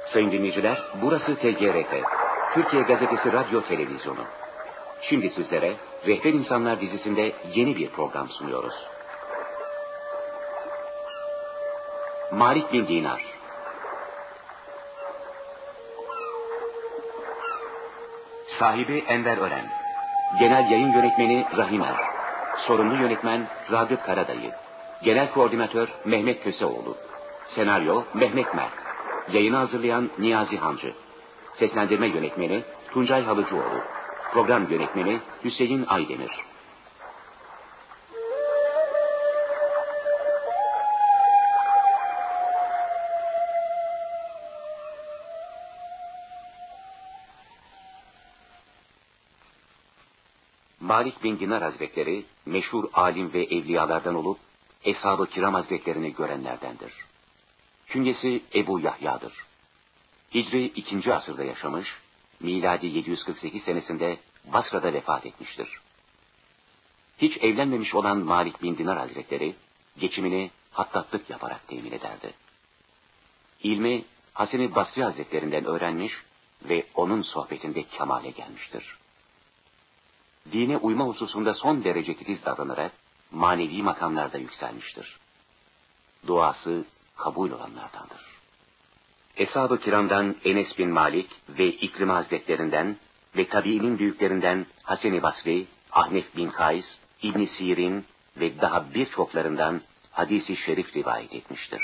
Sayın dinleyiciler, burası TGRT, Türkiye Gazetesi Radyo Televizyonu. Şimdi sizlere Rehber İnsanlar dizisinde yeni bir program sunuyoruz. Malik bin Dinar. Sahibi Enver Ören. Genel yayın yönetmeni Rahim Er. Sorumlu yönetmen Ragıp Karadayı. Genel koordinatör Mehmet Köseoğlu. Senaryo Mehmet Mert. Yayını hazırlayan Niyazi Hancı. Seslendirme yönetmeni Tuncay Halıcıoğlu. Program yönetmeni Hüseyin Aydemir. Malik bin Dinar Hazretleri meşhur alim ve evliyalardan olup Eshab-ı Kiram Hazretlerini görenlerdendir. Künyesi Ebu Yahya'dır. Hicri 2. asırda yaşamış, miladi 748 senesinde Basra'da vefat etmiştir. Hiç evlenmemiş olan Malik bin Dinar Hazretleri geçimini hattatlık yaparak temin ederdi. İlmi Hasan-ı Basri Hazretlerinden öğrenmiş ve onun sohbetinde kemale gelmiştir. Dine uyma hususunda son derece titiz davranarak manevi makamlarda yükselmiştir. Duası kabul olanlardandır. Eshab-ı Kiram'dan Enes bin Malik ve İkrim Hazretlerinden ve tabiinin büyüklerinden Hasan-ı Basri, Ahmet bin Kays, İbn Sirin ve daha birçoklarından hadis-i şerif rivayet etmiştir.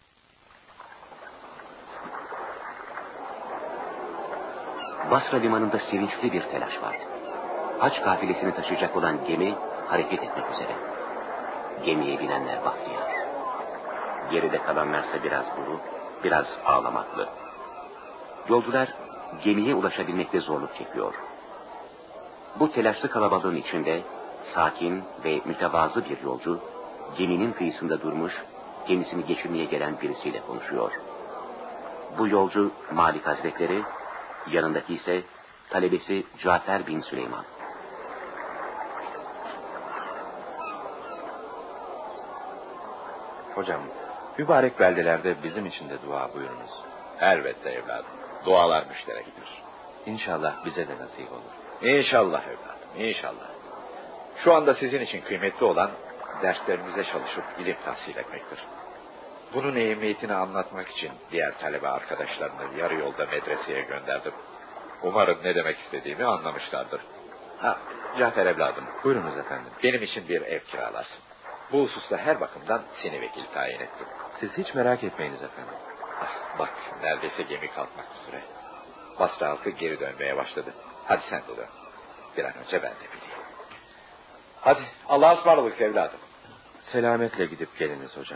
Basra limanında sevinçli bir telaş var. Haç kafilesini taşıyacak olan gemi hareket etmek üzere. Gemiye binenler bahtiyar. Geride kalanlarsa biraz buruk, biraz ağlamaklı. Yolcular gemiye ulaşabilmekte zorluk çekiyor. Bu telaşlı kalabalığın içinde sakin ve mütevazı bir yolcu geminin kıyısında durmuş, gemisini geçirmeye gelen birisiyle konuşuyor. Bu yolcu Malik Hazretleri, yanındaki ise talebesi Cafer bin Süleyman. Hocam, mübarek beldelerde bizim için de dua buyurunuz. Elbette evladım. Dualar müşterektir. İnşallah bize de nasip olur. İnşallah evladım, inşallah. Şu anda sizin için kıymetli olan derslerinize çalışıp ilim tahsil etmektir. Bunun ehemmiyetini anlatmak için diğer talebe arkadaşlarını yarı yolda medreseye gönderdim. Umarım ne demek istediğimi anlamışlardır. Cafer evladım. Buyurunuz efendim. Benim için bir ev kiralarsın. Bu hususta her bakımdan seni vekil tayin ettim. Siz hiç merak etmeyiniz efendim. Bak, neredeyse gemi kalkmak üzere. Basra halkı geri dönmeye başladı. Hadi sen de dön. Bir an önce ben de bileyim. Hadi, Allah'a ısmarladık evladım. Selametle gidip geliniz hocam.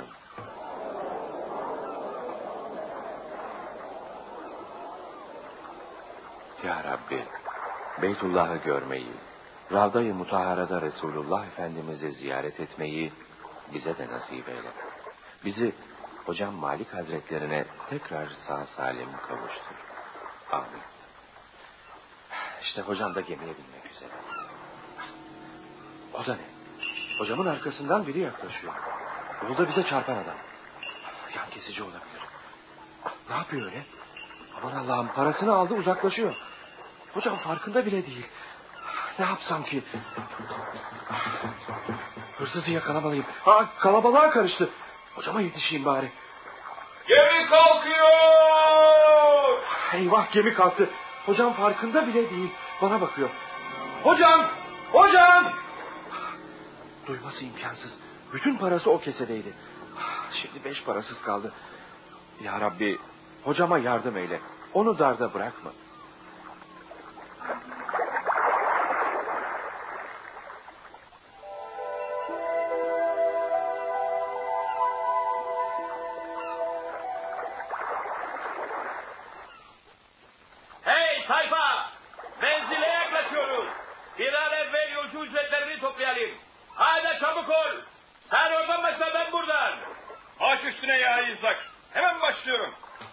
Ya Rabbi, Beytullah'ı görmeyi, Ravda-i Mutahhara'da Resulullah Efendimiz'i ziyaret etmeyi bize de nasip eyle. Bizi hocam Malik Hazretlerine tekrar sağ salim kavuştur. Amin. İşte hocam da gemiye binmek üzere. O da ne? Hocamın arkasından biri yaklaşıyor. Yolda bize çarpan adam. Yan kesici olabilir. Ne yapıyor öyle? Aman Allah'ım, parasını aldı, uzaklaşıyor. Hocam farkında bile değil. Ne yapsam ki? Hırsızı yakalamalıyım. Kalabalığa karıştı. Hocama yetişeyim bari. Gemi kalkıyor! Eyvah, gemi kalktı. Hocam farkında bile değil. Bana bakıyor. Hocam! Hocam! Duyması imkansız. Bütün parası o kesedeydi. Şimdi 5 parasız kaldı. Ya Rabbi, hocama yardım eyle. Onu darda bırakma. Hey tayfa! Menzile yaklaşıyoruz. Bir an evvel yolcu ücretlerini toplayalım. Haydi çabuk ol. Sen oradan başla, ben buradan. Baş üstüne ya İzzak. Hemen başlıyorum.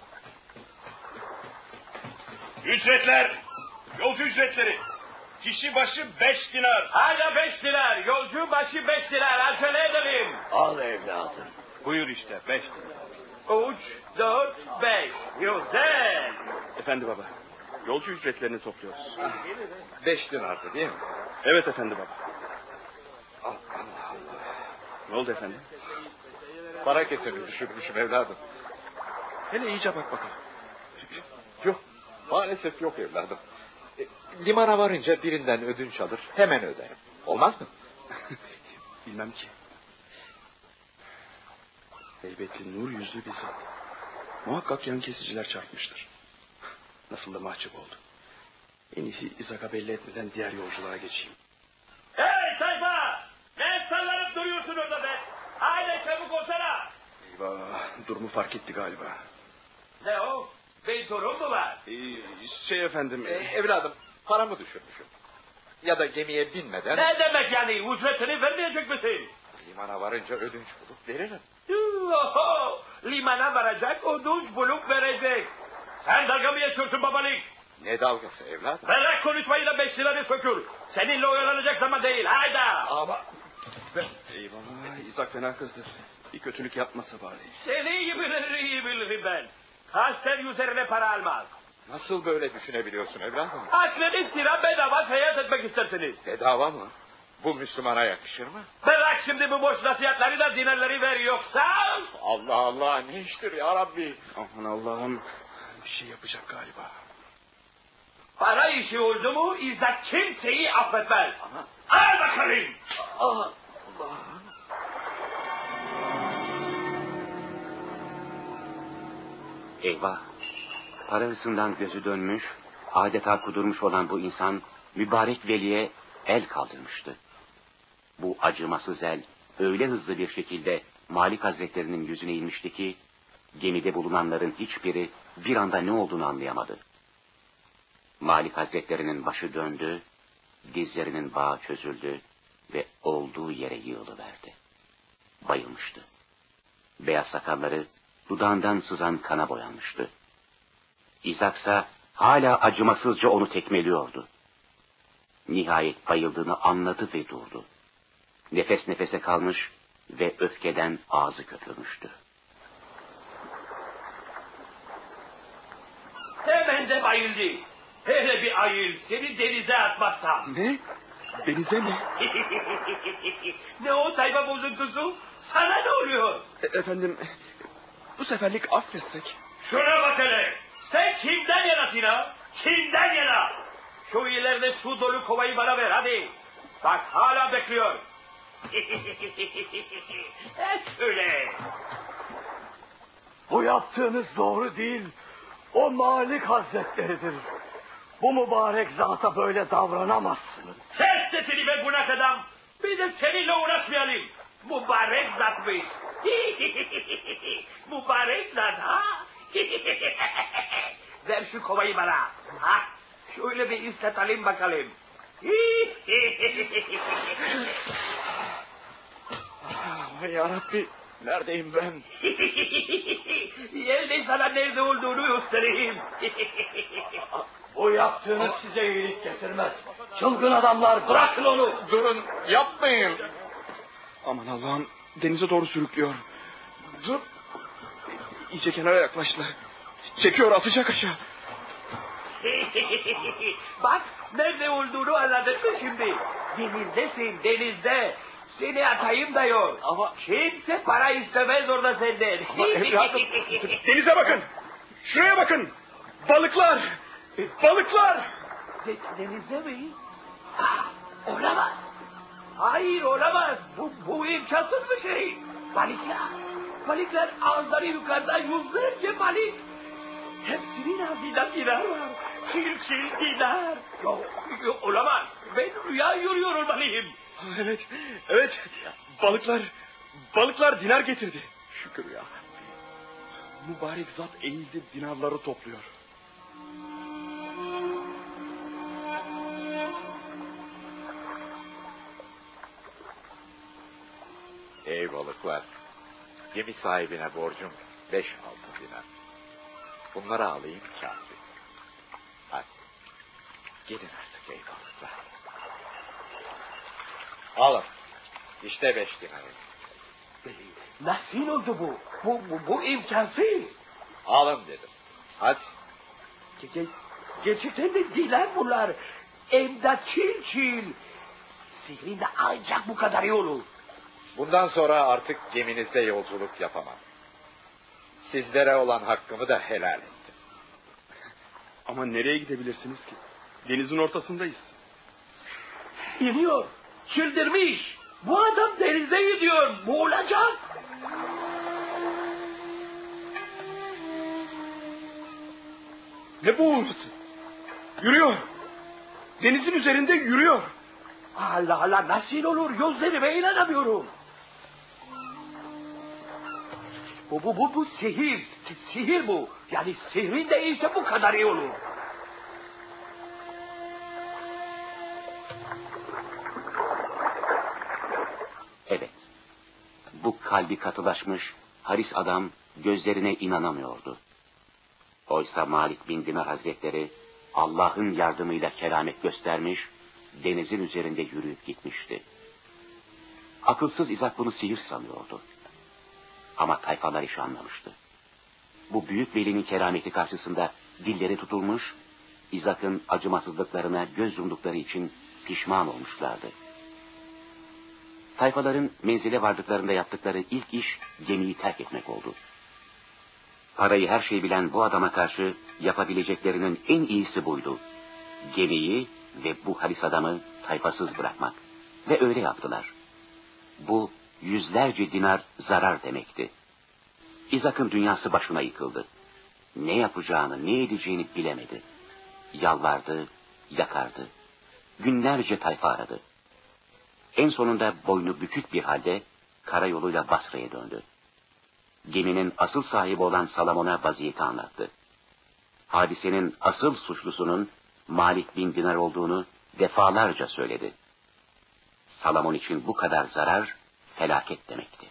Ücretler. Yolcu ücretleri. Kişi başı 5 dinar. Haydi 5 dinar. Yolcu başı 5 dinar. Acele edelim. Al evladım. Buyur işte 5 dinar. 3, 4, 5. Güzel. efendi baba. Yolcu ücretlerini topluyoruz. 5 dinardı değil mi? Evet efendi baba. Allah Allah. Ne oldu efendim? Para kesemi düşürmüşüm evladım. Hele iyice bak bakalım. Yok. Maalesef yok evladım. Limana varınca birinden ödünç alır. Hemen öderim. Olmaz mı? Bilmem ki. Heybetli nur yüzlü bir zat. Muhakkak yan kesiciler çarpmıştır. Nasıl da mahcup oldu. En iyisi İzak'a belli etmeden diğer yolculuğa geçeyim. Hey tayfa! Ne sallanıp duruyorsun orada be? Haydi çabuk olsana! Eyvah, durumu fark etti galiba. Ne o? Bir sorun mu var? Efendim... Evladım paramı düşürmüşüm. Ya da gemiye binmeden... Ne demek yani? Ücretini vermeyecek misin? Limana varınca ödünç bulup veririm. Oho! Limana varacak, ödünç bulup verecek. Sen dalga mı geçiyorsun babalık? Ne dalgası evladım? Bırak konuşmayı da 5 liranı sökür. Seninle oyalanacak zaman değil. Hayda! Ama... Eyvah, İzak fena kızdı. Bir kötülük yapmasa bari. Seni iyi bilirim ben. Kasten üzerine para almaz. Nasıl böyle düşünebiliyorsun evladım? Aklını sıra bedava seyahat etmek istersiniz. Bedava mı? Bu Müslümana yakışır mı? Bırak şimdi bu boş nasihatleri da dinarları ver yoksa... Allah Allah ne iştir ya Rabbi? Aman Allah'ım, bir şey yapacak galiba. Para işi oldu mu İzzet kimseyi affetmez. Al bakalım. Allah. Eyvah! Para hırsından gözü dönmüş, adeta kudurmuş olan bu insan mübarek veliye el kaldırmıştı. Bu acımasız el öyle hızlı bir şekilde Malik Hazretlerinin yüzüne inmişti ki gemide bulunanların hiçbiri bir anda ne olduğunu anlayamadı. Malik Hazretlerinin başı döndü, dizlerinin bağı çözüldü ve olduğu yere yığılıverdi. Bayılmıştı. Beyaz sakalları dudağından sızan kana boyanmıştı. İzaksa hala acımasızca onu tekmeliyordu. Nihayet bayıldığını anladı ve durdu. Nefes nefese kalmış ve öfkeden ağzı köpürmüştü. Hemen de bayıldı. Hele bir ayıl seni denize atmazsam. Ne? Denize mi? Ne o tayfa bozuntusu? Sana ne oluyor? Efendim, bu seferlik affetsek. Şuna bak hele. Sen kimden yanasın ha? Kimden yana? Şu ileride su dolu kovayı bana ver hadi. Bak hala bekliyor. Söyle. Bu yaptığınız doğru değil. O Malik Hazretleridir. Bu mübarek zata böyle davranamazsınız. Kes sesini be bunak adam. Bir de seninle uğraşmayalım. Mübarek zatmış. Mübarek zat ha? Ver şu kovayı bana. Ha? Şöyle bir istetelim bakalım. Ya Rabbi, neredeyim ben? Yerde sana nerede olduğunu göstereyim. Bu yaptığınız size iyilik getirmez. Çılgın adamlar, bırakın onu. Durun yapmayın. Aman Allah'ım, denize doğru sürüklüyor. Dur. İyice kenara yaklaştılar. Çekiyor, atacak aşağı. Bak nerede olduğunu anladın mı şimdi? Denizdesin, denizde. Seni atayım da yok. Ama kimse para istemez orada senden. Denize bakın. Şuraya bakın. Balıklar. Balıklar. Denizde mi? Ha, olamaz. Hayır olamaz. Bu imkansız bir şey. Balıklar. Balıklar ağızları yukarıda yüzlerce balık. Hepsinin ağzında dinar var. Çil dinar. Yok olamaz. Ben rüya görüyor olmalıyım. Evet. Balıklar dinar getirdi. Şükür ya. Mübarek zat eğildi, dinarları topluyor. Ey balıklar. Gemi sahibine borcum 5 altın dinar. Bunları alayım kafi. Hadi. Gidin artık ey balıklar. Alın. İşte 5 dinarım. Nasıl oldu bu? Bu imkansız. Alın dedim. Hadi. Gerçekten de değiller bunlar. Hem de çil. Sihrinde ancak bu kadar iyi olur. Bundan sonra artık geminizde yolculuk yapamam. Sizlere olan hakkımı da helal ettim. Ama nereye gidebilirsiniz ki? Denizin ortasındayız. İniyor. Çıldırmış. Bu adam denizde gidiyor. Boğulacak. Ne boğulması? Yürüyor. Denizin üzerinde yürüyor. Allah Allah, nasıl olur? Gözlerime inanamıyorum. Bu sihir. Sihir bu. Yani sihrin de iyiyse bu kadar iyi olur. Evet. Bu kalbi katılaşmış haris adam gözlerine inanamıyordu. Oysa Malik bin Dinar Hazretleri Allah'ın yardımıyla keramet göstermiş, denizin üzerinde yürüyüp gitmişti. Akılsız İzak bunu sihir sanıyordu. Ama tayfalar işi anlamıştı. Bu büyük velinin kerameti karşısında dilleri tutulmuş, İzak'ın acımasızlıklarına göz yumdukları için pişman olmuşlardı. Tayfaların menzile vardıklarında yaptıkları ilk iş gemiyi terk etmek oldu. Parayı her şeyi bilen bu adama karşı yapabileceklerinin en iyisi buydu. Gemiyi ve bu halis adamı tayfasız bırakmak. Ve öyle yaptılar. Bu yüzlerce dinar zarar demekti. İzak'ın dünyası başına yıkıldı. Ne yapacağını, ne edeceğini bilemedi. Yalvardı, yakardı. Günlerce tayfa aradı. En sonunda boynu bükük bir halde karayoluyla Basra'ya döndü. Geminin asıl sahibi olan Salamon'a vaziyeti anlattı. Hadisenin asıl suçlusunun Malik bin Dinar olduğunu defalarca söyledi. Salamon için bu kadar zarar felaket demekti.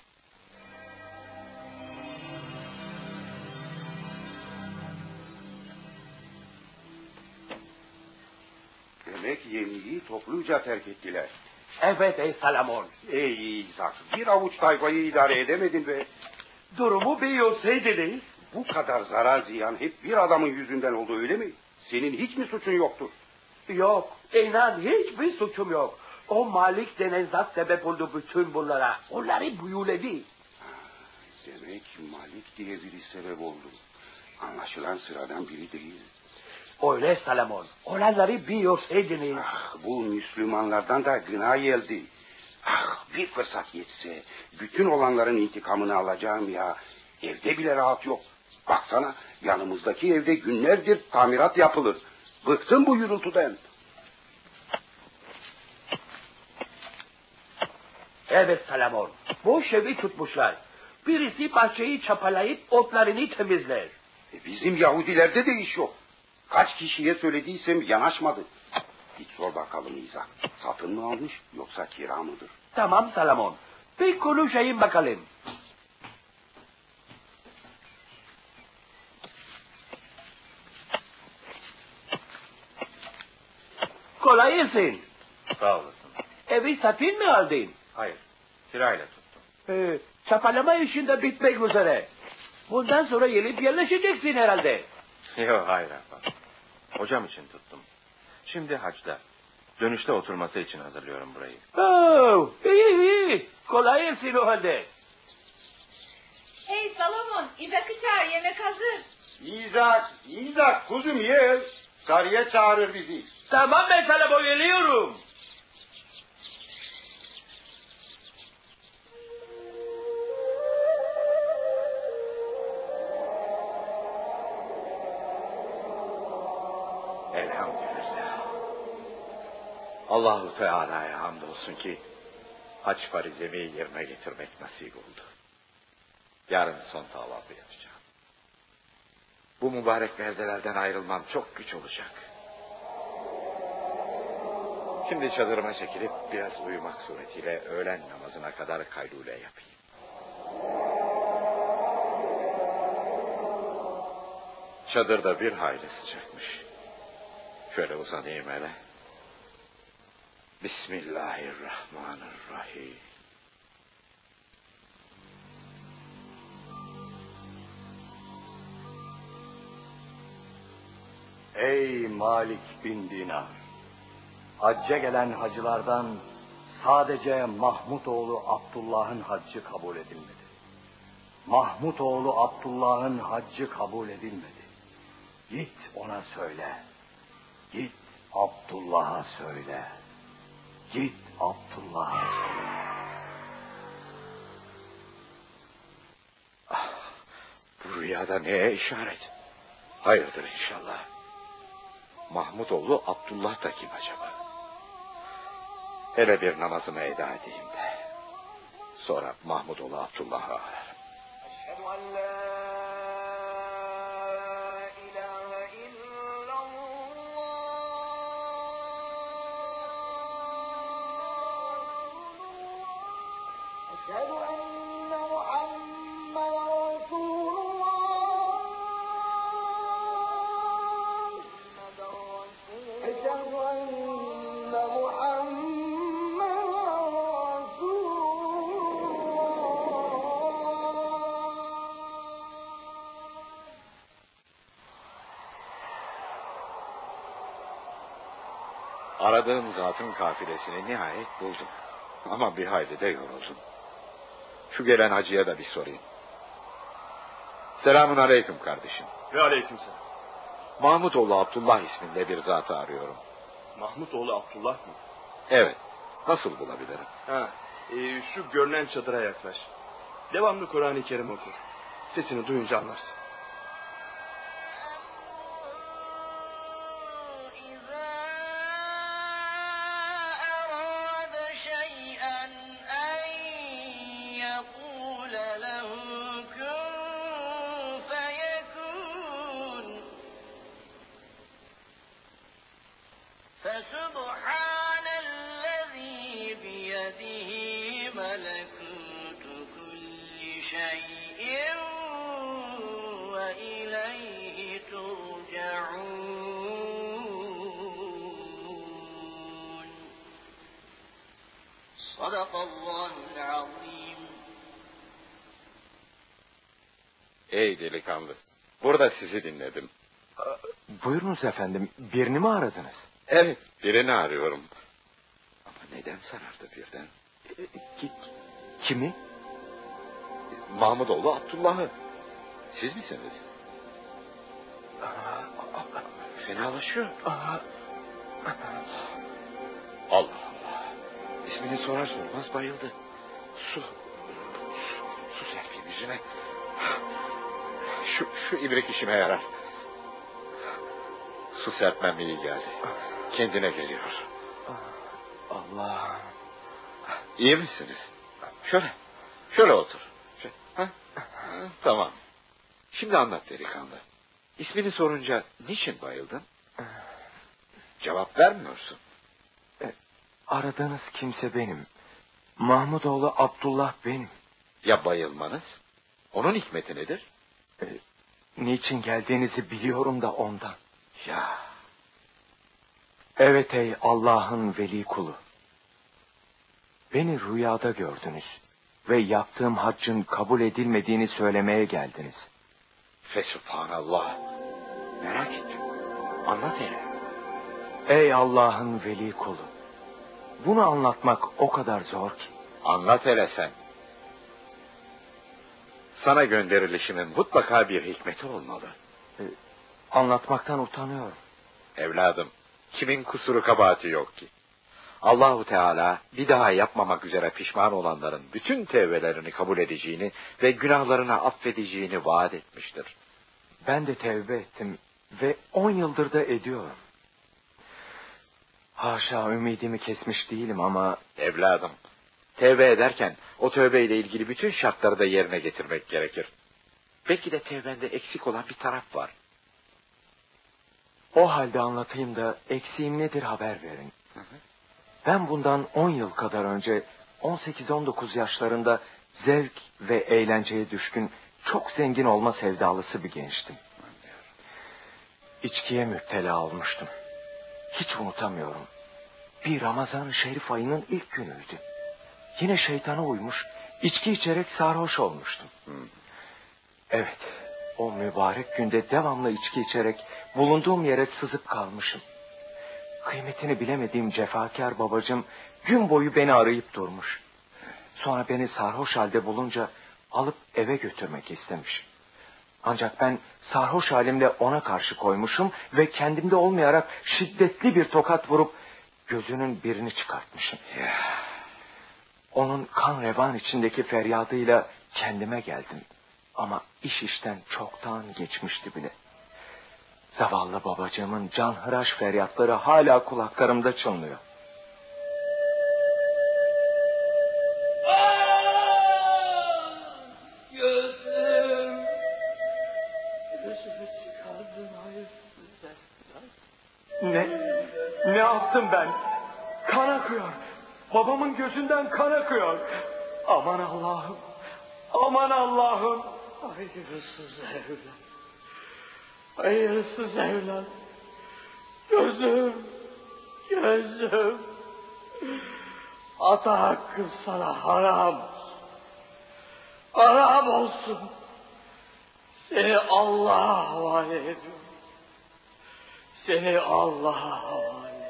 Demek yemiyi topluca terk ettiler. Evet ey Salamon. Ey İzak, bir avuç tayfayı idare edemedin be. Durumu biliyorsaydınız. Bu kadar zarar ziyan hep bir adamın yüzünden oldu, öyle mi? Senin hiç mi suçun yoktur? Yok, inan hiçbir suçum yok. O Malik denen zat sebep oldu bütün bunlara. Onları büyüledi. Demek Malik diye biri sebep oldu. Anlaşılan sıradan biri değil. Öyle Salamon. Olanları biliyorsaydınız. Bu Müslümanlardan da gına geldi. Bir fırsat yetse bütün olanların intikamını alacağım ya. Evde bile rahat yok. Baksana, yanımızdaki evde günlerdir tamirat yapılır. Bıktım bu gürültüden. Evet Salamon. Boş evi tutmuşlar. Birisi bahçeyi çapalayıp otlarını temizler. Bizim Yahudilerde de iş yok. Kaç kişiye söylediysem yanaşmadı. Git sor bakalım İzak. Satın mı almış yoksa kira mıdır? Tamam Salamon. Bir konuşayım bakalım. Kolay gelsin. Sağ olasın. Evi satın mı aldın? Hayır, kirayla tuttum. Çapalama işinde bitmek üzere. Bundan sonra gelip yerleşeceksin herhalde. Yok, hayır efendim. Hocam için tuttum. Şimdi hacda. Dönüşte oturması için hazırlıyorum burayı. İyi. Kolay gelsin o halde. Hey Salomon, İzak'ı çağır, yemek hazır. İzak kuzum ye. Sarıya çağırır bizi. Tamam ben Salomon geliyorum. Elhamdülillah. Allahu Teala'ya hamdolsun ki hac farizemi yerine getirmek nasip oldu. Yarın son tavafı yapacağım. Bu mübarek beldelerden ayrılmam çok güç olacak. Şimdi çadırıma çekilip biraz uyumak suretiyle öğlen namazına kadar kaylule yapayım. Çadırda bir hayli sıcakmış. Şöyle uzanayım hele. Bismillahirrahmanirrahim. Ey Malik bin Dinar! Hacca gelen hacılardan sadece Mahmud oğlu Abdullah'ın haccı kabul edilmedi. Mahmud oğlu Abdullah'ın haccı kabul edilmedi. Git ona söyle. Git Abdullah'a söyle. Git Abdullah'a söyle. Bu rüyada neye işaret? Hayırdır inşallah. Mahmudoğlu Abdullah da kim acaba? Hele bir namazımı eda edeyim de. Sonra Mahmudoğlu Abdullah'ı ararım. Aradığım zatın kafilesini nihayet buldum. Ama bir hayli de yoruldum. Şu gelen hacıya da bir sorayım. Selamun aleyküm kardeşim. Ve aleyküm selam. Mahmudoğlu Abdullah isminde bir zatı arıyorum. Mahmudoğlu Abdullah mı? Evet. Nasıl bulabilirim? Şu görünen çadıra yaklaş. Devamlı Kur'an-ı Kerim oku. Sesini duyunca anlarsın. Ey delikanlı, burada sizi dinledim. Buyurunuz efendim, birini mi aradınız? Evet, birini arıyorum. Ama neden sarardı birden? Kimi? Mahmudoğlu Abdullah'ı. Siz misiniz? Fenalaşıyor. Allah Allah. İsmini sorar sormaz bayıldı. Su serpeyim yüzüne. Şu ibrik işime yarar. Su serpmem iyi geldi. Kendine geliyor. Allah. İyi misiniz? Şöyle otur. Tamam. Şimdi anlat delikanlı. İsmini sorunca niçin bayıldın? Cevap vermiyorsun. Aradığınız kimse benim. Mahmudoğlu Abdullah benim. Ya bayılmanız? Onun hikmeti nedir? Niçin geldiğinizi biliyorum da ondan. Ya. Evet ey Allah'ın veli kulu. Beni rüyada gördünüz ve yaptığım haccın kabul edilmediğini söylemeye geldiniz. Fesubhanallah. Merak ettim. Anlat hele. Ey Allah'ın veli kulu. Bunu anlatmak o kadar zor ki. Anlat hele sen. Sana gönderilişimin mutlaka bir hikmeti olmalı. Anlatmaktan utanıyorum. Evladım, kimin kusuru kabahati yok ki? Allahu Teala bir daha yapmamak üzere pişman olanların bütün tevbelerini kabul edeceğini ve günahlarını affedeceğini vaat etmiştir. Ben de tevbe ettim ve 10 yıldır da ediyorum. Haşa, ümidimi kesmiş değilim ama... Evladım, tevbe ederken o tövbeyle ilgili bütün şartları da yerine getirmek gerekir. Belki de tevbende eksik olan bir taraf var. O halde anlatayım da eksiğim nedir haber verin. Ben bundan 10 yıl kadar önce 18-19 yaşlarında zevk ve eğlenceye düşkün, çok zengin olma sevdalısı bir gençtim. İçkiye müptela olmuştum. Hiç unutamıyorum. Bir Ramazan-ı Şerif ayının ilk günüydü. Yine şeytana uymuş, içki içerek sarhoş olmuştum. Evet, o mübarek günde devamlı içki içerek bulunduğum yere sızıp kalmışım. Kıymetini bilemediğim cefakar babacığım gün boyu beni arayıp durmuş. Sonra beni sarhoş halde bulunca alıp eve götürmek istemiş. Ancak ben sarhoş halimle ona karşı koymuşum ve kendimde olmayarak şiddetli bir tokat vurup gözünün birini çıkartmışım. Onun kan revan içindeki feryadıyla kendime geldim. Ama iş işten çoktan geçmişti bile. Zavallı babacığımın canhıraş feryatları hala kulaklarımda çınlıyor. Gözüm. Gözümü çıkardın hayırsız. Ne yaptım ben? Kan akıyor. Babamın gözünden kan akıyor. Aman Allah'ım. Aman Allah'ım. Hayırsız evlat. Hayırsız evlat. Gözüm. Gözüm. Ata hakkı sana haram. Haram olsun. Seni Allah'a havale ediyorum. Seni Allah'a havale ediyorum.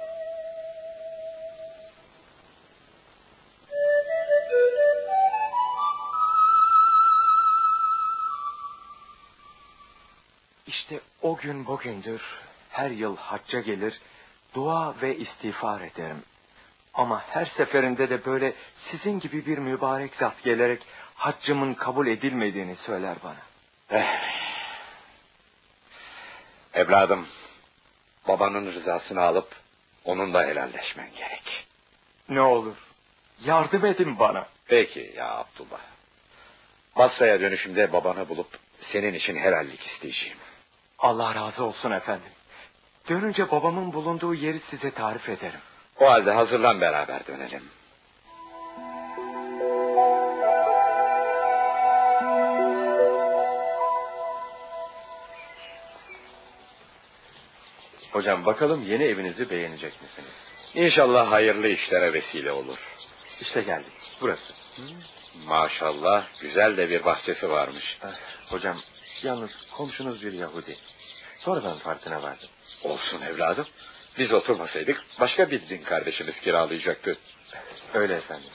İşte o gün bugündür her yıl hacca gelir, dua ve istiğfar ederim. Ama her seferinde de böyle sizin gibi bir mübarek zat gelerek haccımın kabul edilmediğini söyler bana. Evladım, babanın rızasını alıp onunla helalleşmen gerek. Ne olur yardım edin bana. Peki ya Abdullah. Basra'ya dönüşümde babanı bulup senin için helallik isteyeceğim. Allah razı olsun efendim. Dönünce babamın bulunduğu yeri size tarif ederim. O halde hazırlan, beraber dönelim. Hocam bakalım yeni evinizi beğenecek misiniz? İnşallah hayırlı işlere vesile olur. İşte geldik. Burası. Maşallah güzel de bir bahçesi varmış. Hocam yalnız komşunuz bir Yahudi. Sonradan farkına vardım. Olsun evladım. Biz oturmasaydık başka bir din kardeşimiz kiralayacaktı. Öyle efendim.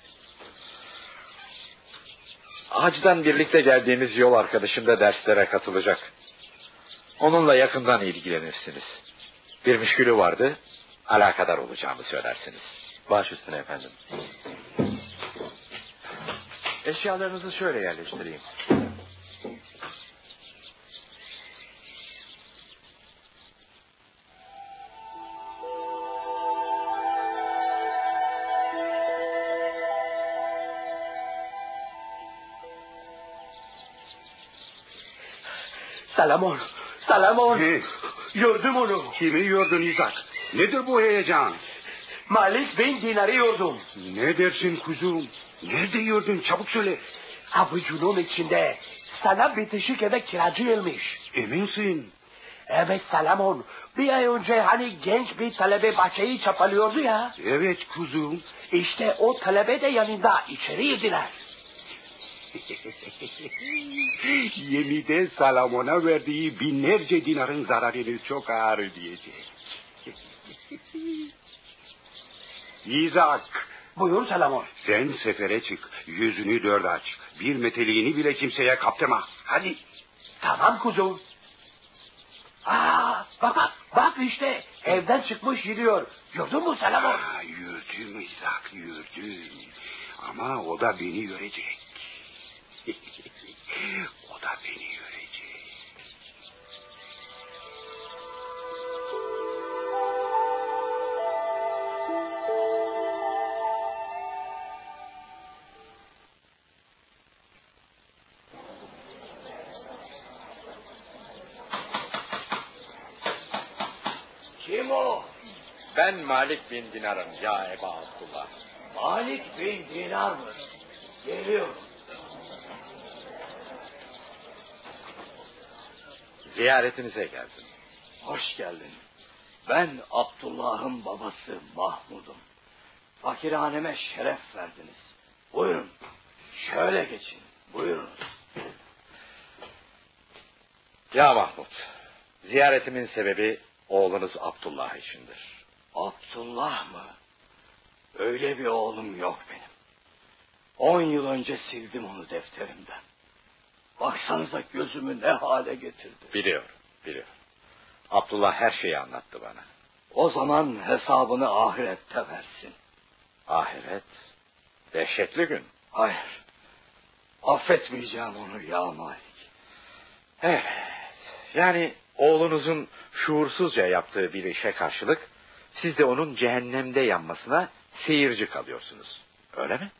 Hacdan birlikte geldiğimiz yol arkadaşım da derslere katılacak. Onunla yakından ilgilenirsiniz. Bir müşkülü vardı, alakadar olacağımı söylersiniz. Baş üstüne efendim. Eşyalarınızı şöyle yerleştireyim. Salamon. Salamon. Ne? Gördüm onu. Kimi gördün İzak? Nedir bu heyecan? Malik bin Dinar'ı gördüm. Ne dersin kuzum? Nerede gördün? Çabuk söyle. Avucunun içinde. Sana bitişik eve kiracı gelmiş. Eminsin? Evet Salamon. Bir ay önce hani genç bir talebe bahçeyi çapalıyordu ya. Evet kuzum. İşte o talebe de yanında içeri girdiler. Yemide Salamon'a verdiği binlerce dinarın zararını çok ağır ödeyecek. İzak. Buyur Salamon. Sen sefere çık. Yüzünü dört aç. Bir meteliğini bile kimseye kaptırma. Hadi. Tamam kuzum. Bak işte evden çıkmış gidiyor. Gördün mü Salamon? Gördüm İzak, gördüm. Ama o da beni görecek. O da beni görecek. Kim o? Ben Malik bin Dinar'ım ya Eba Abdullah. Malik bin Dinar mı? Geliyor. Ziyaretinize geldim. Hoş geldin. Ben Abdullah'ın babası Mahmud'um. Fakirhaneme şeref verdiniz. Buyurun. Şöyle geçin. Buyurun. Ya Mahmud, Ziyaretimin sebebi oğlunuz Abdullah içindir. Abdullah mı? Öyle bir oğlum yok benim. 10 yıl önce sildim onu defterimden. Baksanıza gözümü ne hale getirdi. Biliyorum. Abdullah her şeyi anlattı bana. O zaman hesabını ahirette versin. Ahiret? Dehşetli gün. Hayır. Affetmeyeceğim onu ya Malik. Evet. Yani oğlunuzun şuursuzca yaptığı bir işe karşılık siz de onun cehennemde yanmasına seyirci kalıyorsunuz. Öyle mi?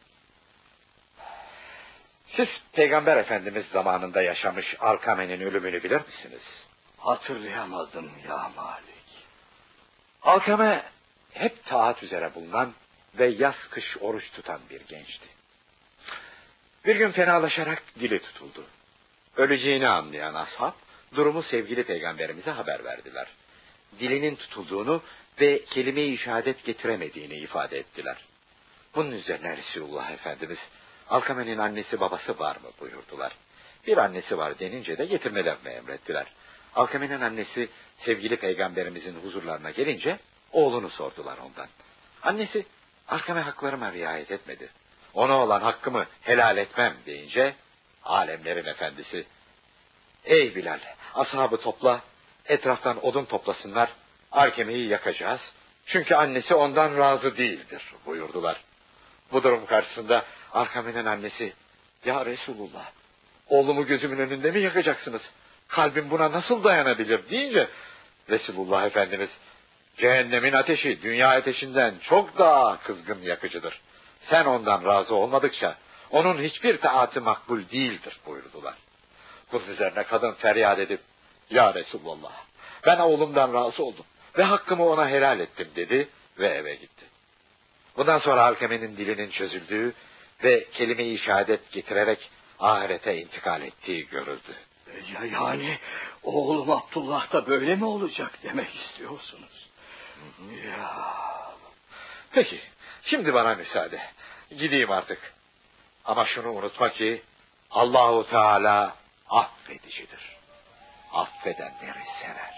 Siz Peygamber Efendimiz zamanında yaşamış Alkame'nin ölümünü bilir misiniz? Hatırlayamadım ya Malik. Alkame hep taat üzere bulunan ve yaz kış oruç tutan bir gençti. Bir gün fenalaşarak dili tutuldu. Öleceğini anlayan ashab durumu sevgili peygamberimize haber verdiler. Dilinin tutulduğunu ve kelime-i şehadet getiremediğini ifade ettiler. Bunun üzerine Resulullah Efendimiz Alkame'nin annesi babası var mı buyurdular. Bir annesi var denince de getirmelerini emrettiler. Alkame'nin annesi sevgili peygamberimizin huzurlarına gelince oğlunu sordular ondan. Annesi Alkame haklarıma riayet etmedi. Ona olan hakkımı helal etmem deyince alemlerin efendisi ey Bilal ashabı topla etraftan odun toplasınlar Alkame'yi yakacağız. Çünkü annesi ondan razı değildir buyurdular. Bu durum karşısında Alkame'nin annesi ya Resulullah oğlumu gözümün önünde mi yakacaksınız? Kalbim buna nasıl dayanabilir deyince Resulullah Efendimiz cehennemin ateşi dünya ateşinden çok daha kızgın yakıcıdır. Sen ondan razı olmadıkça onun hiçbir taatı makbul değildir buyurdular. Bunun üzerine kadın feryat edip ya Resulullah ben oğlumdan razı oldum ve hakkımı ona helal ettim dedi ve eve gitti. Bundan sonra Alkame'nin dilinin çözüldüğü ve kelime-i şehadet getirerek ahirete intikal ettiği görüldü. Yani oğlum Abdullah da böyle mi olacak demek istiyorsunuz? Ya. Peki şimdi bana müsaade. Gideyim artık. Ama şunu unutma ki Allahu Teala affedicidir. Affedenleri sever.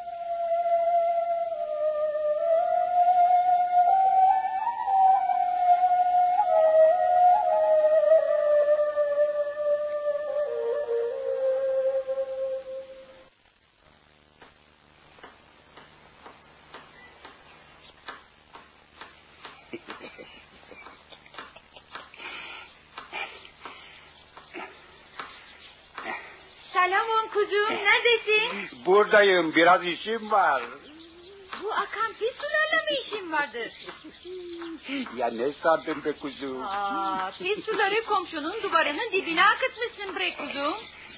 Selamın kuzum, neredesin? Buradayım, biraz işim var. Bu akan pis sularla mı işin vardır? Ya ne sandın be kuzum? Pis suları komşunun duvarının dibine akıtmışsın bre kuzum.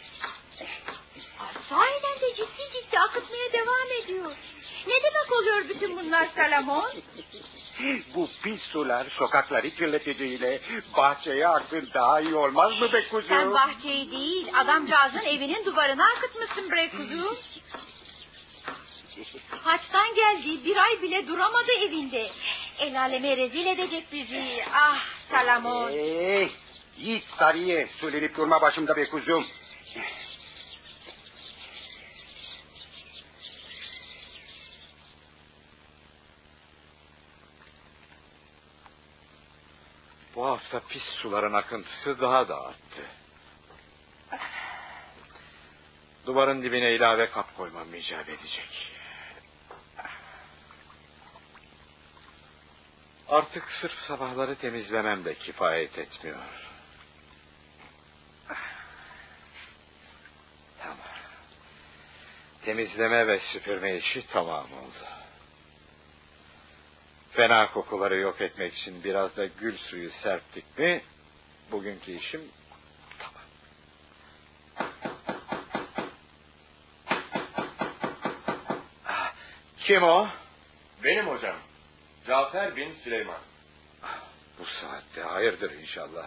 Sahiden de ciddi akıtmaya devam ediyor. Ne demek oluyor bütün bunlar Salamon? Bu pis sular sokakları kirleteceğiyle bahçeye aksın daha iyi olmaz mı be kuzum? Sen bahçeyi değil adamcağızın evinin duvarına akıtmışsın bre kuzum. Haçtan geldi bir ay bile duramadı evinde. El aleme rezil edecek bizi. Ah Salamon. Yiğit Sarı'ya söylenip durma başımda be kuzum. Bu hafta pis suların akıntısı daha da arttı. Duvarın dibine ilave kap koymam icap edecek. Artık sırf sabahları temizlemem de kifayet etmiyor. Tamam. Temizleme ve süpürme işi tamam oldu. Fena kokuları yok etmek için biraz da gül suyu serptik mi bugünkü işim tamam. Kim o? Benim hocam. Cafer bin Süleyman. Bu saatte hayırdır inşallah.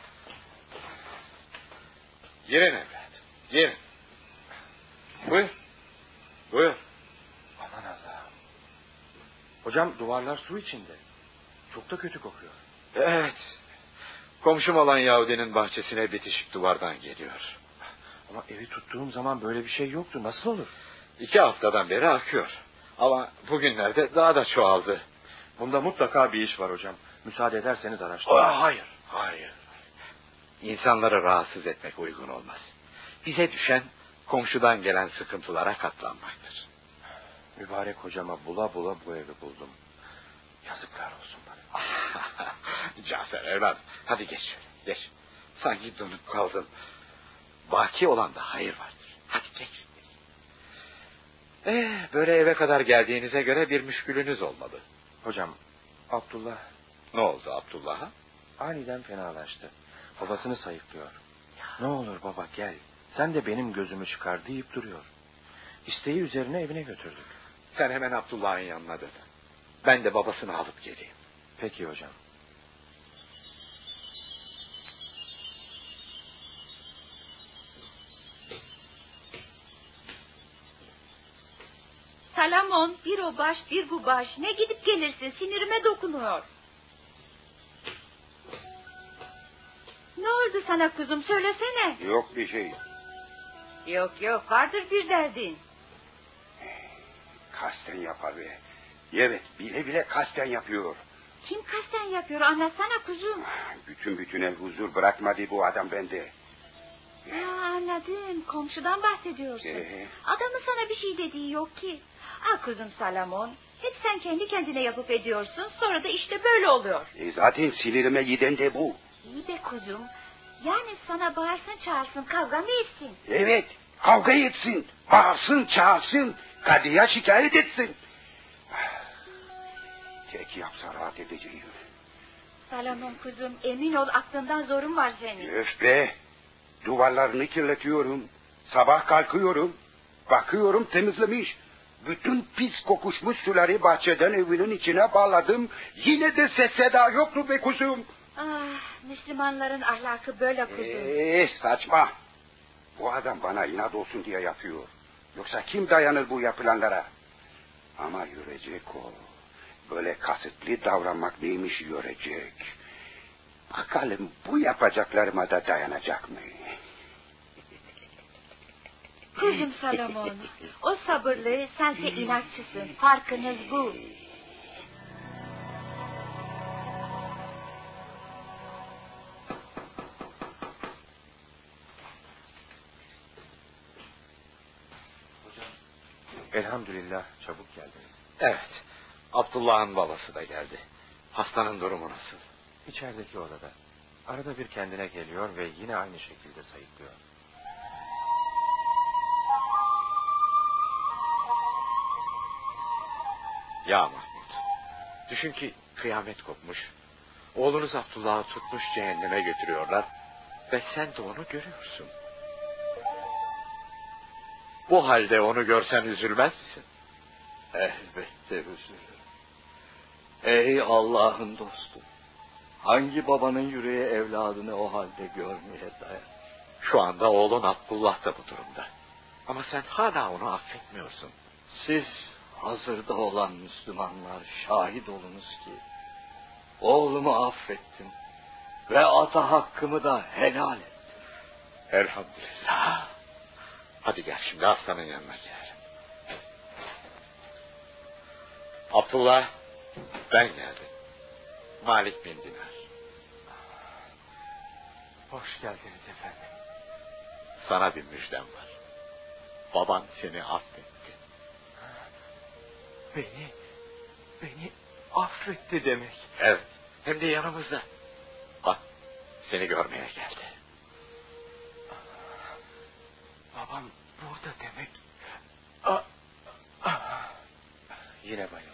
Girin evlat. Girin. Buyur. Buyur. Aman Allah'ım. Hocam duvarlar su içinde. Çok da kötü kokuyor. Evet. Komşum olan Yahudi'nin bahçesine bitişik duvardan geliyor. Ama evi tuttuğum zaman böyle bir şey yoktu. Nasıl olur? 2 haftadan beri akıyor. Ama bugünlerde daha da çoğaldı. Bunda mutlaka bir iş var hocam. Müsaade ederseniz araştırın. Hayır. İnsanları rahatsız etmek uygun olmaz. Bize düşen komşudan gelen sıkıntılara katlanmaktır. Mübarek hocama bula bula bu evi buldum. Yazıklar olsun bana. Cafer evlat, hadi geç şöyle, geç. Sanki donup kaldın. Baki olan da hayır vardır. Hadi geç. Böyle eve kadar geldiğinize göre bir müşkülünüz olmalı. Hocam, Abdullah Ne oldu Abdullah'a? aniden fenalaştı. Babasını sayıklıyor. Ne olur baba gel. Sen de benim gözümü çıkar deyip duruyor. İsteği üzerine evine götürdük. Sen hemen Abdullah'ın yanına dön. Ben de babasını alıp geleyim. Peki hocam. Salamon, bir o baş bir bu baş. Ne gidip gelirsin, sinirime dokunuyor. Ne oldu sana kuzum, söylesene. Yok bir şey. Yok, vardır bir derdin. Kasten yapar be. Evet, bile bile kasten yapıyor. Kim kasten yapıyor, anlatsana kuzum. Bütüne huzur bırakmadı bu adam bende. Anladım, komşudan bahsediyorsun. Adamın sana bir şey dediği yok ki. Kuzum Salamon, hep sen kendi kendine yapıp ediyorsun, sonra da işte böyle oluyor. Zaten sinirime giden de bu. İyi be kuzum, yani sana bağırsın çağırsın, kavga mı etsin? Evet, kavga etsin, bağırsın çağırsın, kadıya şikayet etsin. Tek yapsa rahat edeceğim. Salamon kuzum, emin ol aklından zorun var senin. Öf be, duvarlarını kirletiyorum, sabah kalkıyorum, bakıyorum temizlemiş. Bütün pis kokuşmuş suları bahçeden evinin içine bağladım. Yine de ses seda yoktu be kuzum. Müslümanların ahlakı böyle kuzum. Saçma. Bu adam bana inat olsun diye yapıyor. Yoksa kim dayanır bu yapılanlara? Ama görecek o. Böyle kasıtlı davranmak neymiş görecek. Bakalım bu yapacaklarıma da dayanacak mı? Kuzum Salamon, o sabırlı, sense inatçısın. Farkınız bu. Elhamdülillah çabuk geldiniz. Evet, Abdullah'ın babası da geldi. Hastanın durumu nasıl? İçerideki odada. Arada bir kendine geliyor ve yine aynı şekilde sayıklıyor. Ya Mahmut, düşün ki kıyamet kopmuş. Oğlunuz Abdullah'ı tutmuş cehenneme götürüyorlar ve sen de onu görüyorsun. Bu halde onu görsen üzülmez misin? Elbette üzülürüm. Ey Allah'ın dostu. Hangi babanın yüreği evladını o halde görmeye dayanır? Şu anda oğlun Abdullah da bu durumda. Ama sen hala onu affetmiyorsun. Siz hazırda olan Müslümanlar şahit olunuz ki oğlumu affettim ve ata hakkımı da helal ettim. Elhamdülillah. Hadi gel şimdi hastanın yanına gel. Abdullah, ben geldim. Malik bin Dinar. Hoş geldiniz efendim. Sana bir müjdem var. Baban seni affetti. Beni affetti demek. Evet, hem de yanımızda. Bak, seni görmeye geldi. Babam burada demek. Yine bayıldı.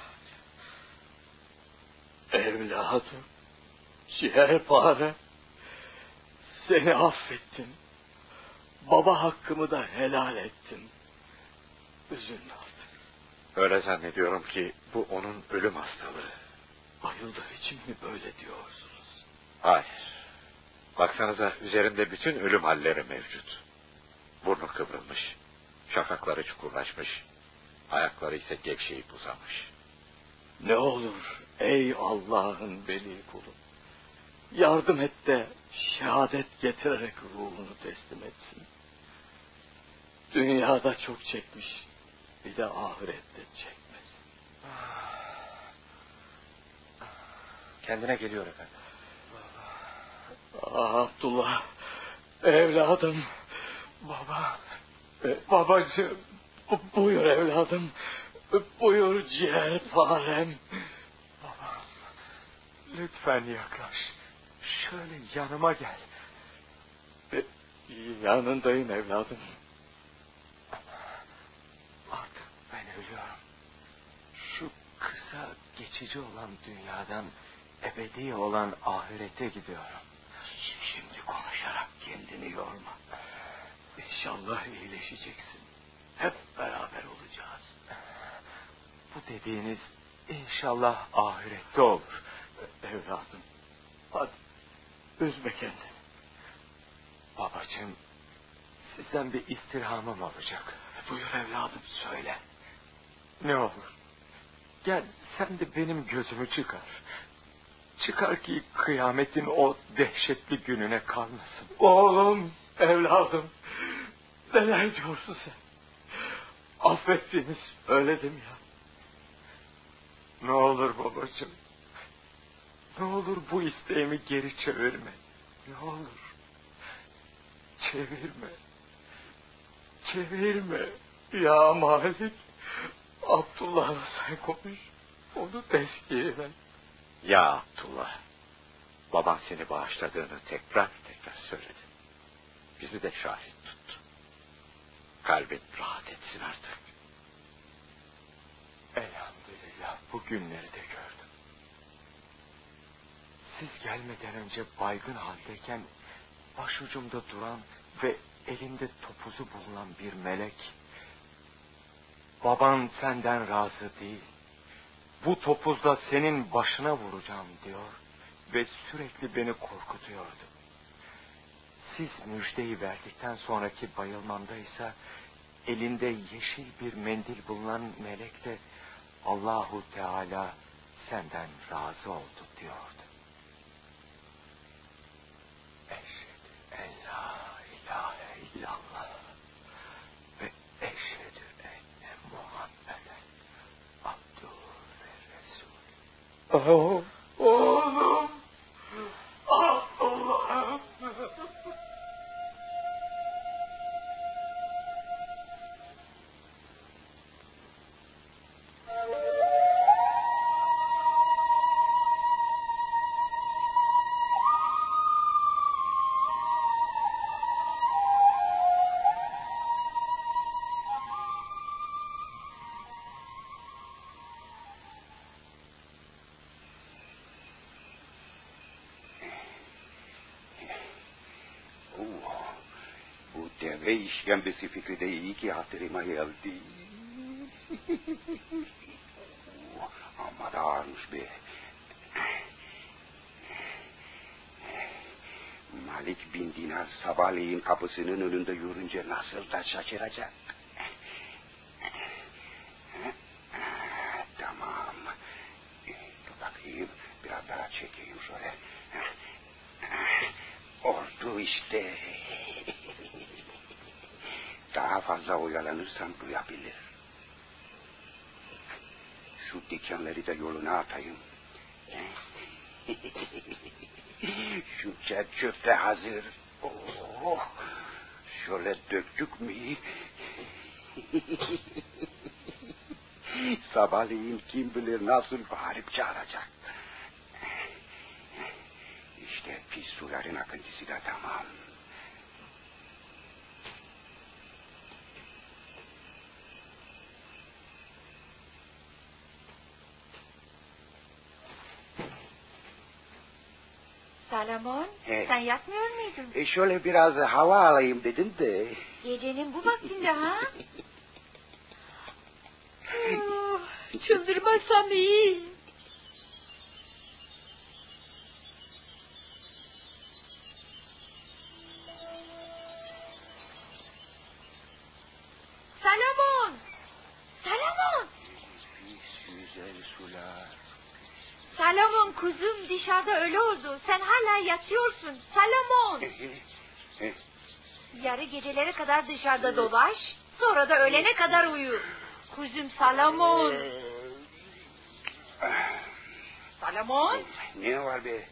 Evladım, ciğerpare, seni affettim. Baba hakkımı da helal ettim. Üzülme artık. Öyle zannediyorum ki bu onun ölüm hastalığı. Bayıldığı için mi böyle diyorsunuz? Hayır. Baksanıza üzerinde bütün ölüm halleri mevcut. Burnu kıvrılmış, şakakları çukurlaşmış, ayakları ise gevşeyip uzamış. Ne olur ey Allah'ın veli kulu. Yardım et de şehadet getirerek ruhunu teslim etsin. Dünyada çok çekmiş, bir de ahirette çekmesin. Kendine geliyor efendim. Abdullah, evladım, baba, babacığım, buyur evladım, buyur ciğerparem. Babam, lütfen yaklaş, şöyle yanıma gel. Yanındayım evladım. Artık ben ölüyorum. Şu kısa geçici olan dünyadan ebedi olan ahirete gidiyorum. Şimdi konuşarak kendini yorma. İnşallah iyileşeceksin. Hep beraber olacağız. Bu dediğiniz inşallah ahirette olur. Evladım, hadi üzme kendini. Babacığım, sizden bir istirhamım olacak. Buyur evladım, söyle. Ne olur, gel sen de benim gözümü çıkar. Çıkar ki kıyametin o dehşetli gününe kalmasın. Oğlum, evladım, neler diyorsun sen? Affettiğini söyledim ya. Ne olur babacığım, ne olur bu isteğimi geri çevirme. Ne olur, çevirme. Çevirme. Ya Malik, Abdullah'la sen konuş. Onu tezkiye ver. Ya Abdullah, baban seni bağışladığını tekrar söyledi. Bizi de şahit tuttu. Kalbin rahat etsin artık. Elhamdülillah bu günleri de gördüm. Siz gelmeden önce baygın haldeyken başucumda duran ve elinde topuzu bulunan bir melek, baban senden razı değil, bu topuzla senin başına vuracağım diyor ve sürekli beni korkutuyordu. Siz müjdeyi verdikten sonraki bayılmamda ise elinde yeşil bir mendil bulunan melek de Allahu Teala senden razı oldu diyordu. Eşhedü en la ilahe illallah ve eşhedü enne Muhammeden abduhu ve resulü. Oğlum, Allah'ım. Bu deve işkembesi fikri de iyi ki hatırıma geldi. Amma da ağırmış be. Malik bin Dinar sabahleyin kapısının önünde yürünce nasıl da şaşıracak. Tamam. Dur bakayım, biraz daha çekeyim şöyle. Oldu işte. Daha fazla oyalanırsam duyabilir. Şu dikenleri de yoluna atayım. Şu çöp de hazır. Oh, şöyle döktük mü? Sabahleyin kim bilir nasıl bağırıp çağıracak. İşte pis suların akıntısı da tamam. Salamon, sen yatmıyor muydun? Şöyle biraz hava alayım dedim de. Gecenin bu vaktinde ha? Çıldırmasam iyi. Salamon! Salamon! Güzel sular. Salamon kuzum, dışarıda öyle oldu. Sen hala yatıyorsun. Salamon! Yarı gecelere kadar dışarıda dolaş. Sonra da öğlene kadar uyu. Kuzum Salamon. Salamon. Ne var be?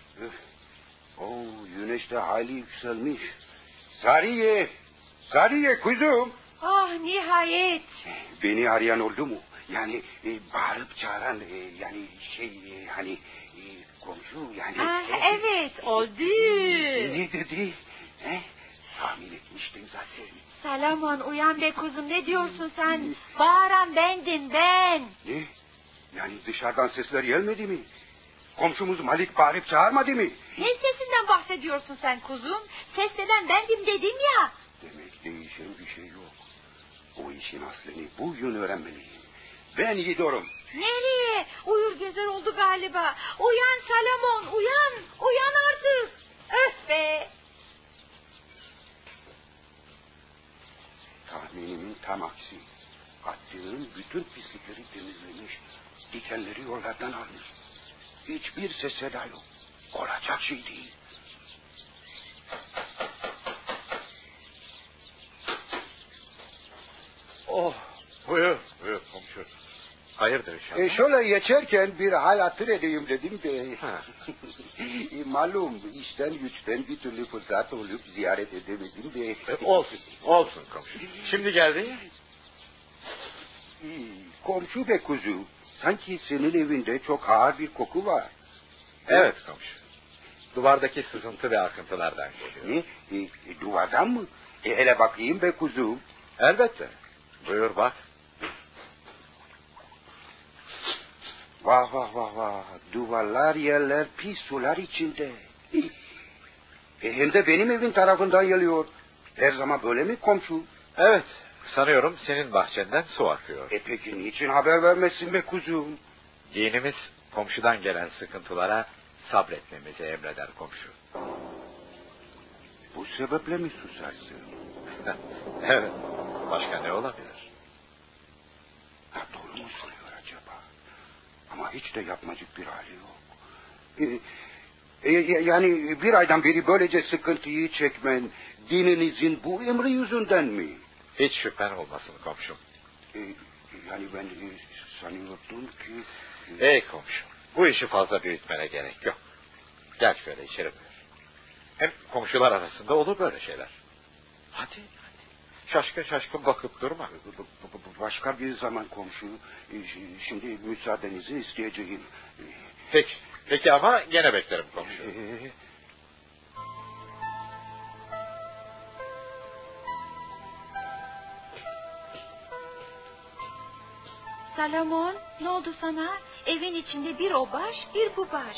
Güneş de hali yükselmiş. Sariye. Sariye kuzum. Nihayet. Beni arayan oldu mu? Yani bağırıp çağıran hani komşu yani. Evet oldu. Ne dedi? Tahmin etmiştim zaten. Salamon uyan be kuzum, ne diyorsun sen? Bağıran bendim ben. Ne? Yani dışarıdan sesler gelmedi mi? Komşumuz Malik bağırıp çağırmadı mı? Ne sesinden bahsediyorsun sen kuzum? Seslenen bendim dedim ya. Demek değişen bir şey yok. O işin aslını bugün öğrenmeliyim. Ben gidiyorum. Nereye? Uyur gezer oldu galiba. Uyan Salamon, uyan. Uyan artık. Öf be. Tahminimin tam aksi. Attığım bütün pislikleri temizlemiş. Dikenleri yollardan almış. Hiçbir ses seda yok. Olacak şey değil. Buyur komşu. Hayırdır inşallah? Şöyle geçerken bir hal hatır edeyim dedim de. Malum işten güçten bir türlü fırsat olup ziyaret edemedim de. Olsun komşu. Şimdi geldi. Komşu be kuzu. Sanki senin evinde çok ağır bir koku var. Evet komşu. Duvardaki sızıntı ve akıntılardan geliyor. Ne? Duvardan mı? Hele bakayım be kuzu. Elbette. Buyur bak. Vah. Duvarlar, yerler, pis sular içinde. Hem de benim evin tarafından geliyor. Her zaman böyle mi komşu? Evet. Sanıyorum senin bahçenden su akıyor. Peki niçin haber vermesin be kuzum? Dinimiz komşudan gelen sıkıntılara sabretmemizi emreder komşu. Bu sebeple mi susarsın? Evet. Başka ne olabilir? Doğru mu söylüyor acaba? Ama hiç de yapmacık bir hali yok. Yani bir aydan beri böylece sıkıntıyı çekmen dininizin bu emri yüzünden mi? Hiç şüphen olmasın komşum. Yani ben sanıyordum ki... Ey komşum, bu işi fazla büyütmene gerek yok. Gel şöyle içeri buyur. Hem komşular arasında olur böyle şeyler. Hadi. Şaşkın bakıp durma. Başka bir zaman komşu. Şimdi müsaadenizi isteyeceğim. Peki ama gene beklerim komşu. Salamon, ne oldu sana? Evin içinde bir o baş, bir bu baş.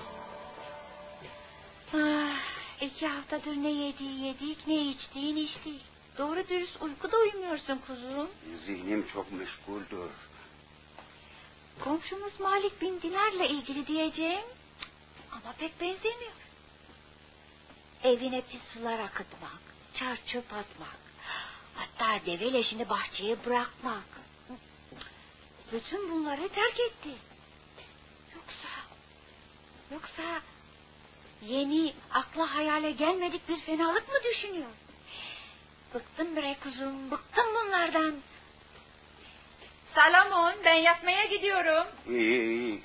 2 haftadır ne yedik, ne içtik. Doğru dürüst uyku da uyumuyorsun kuzum. Zihnim çok meşguldür. Komşumuz Malik bin Dinar'la ilgili diyeceğim. Ama pek benzemiyor. Evine pis sular akıtmak, çar çöp atmak, hatta deve leşini bahçeye bırakmak. Bütün bunları terk etti. Yoksa yeni akla hayale gelmedik bir fenalık mı düşünüyor? Bıktım bre kuzum, bıktım bunlardan. Salamon, ben yatmaya gidiyorum. İyi.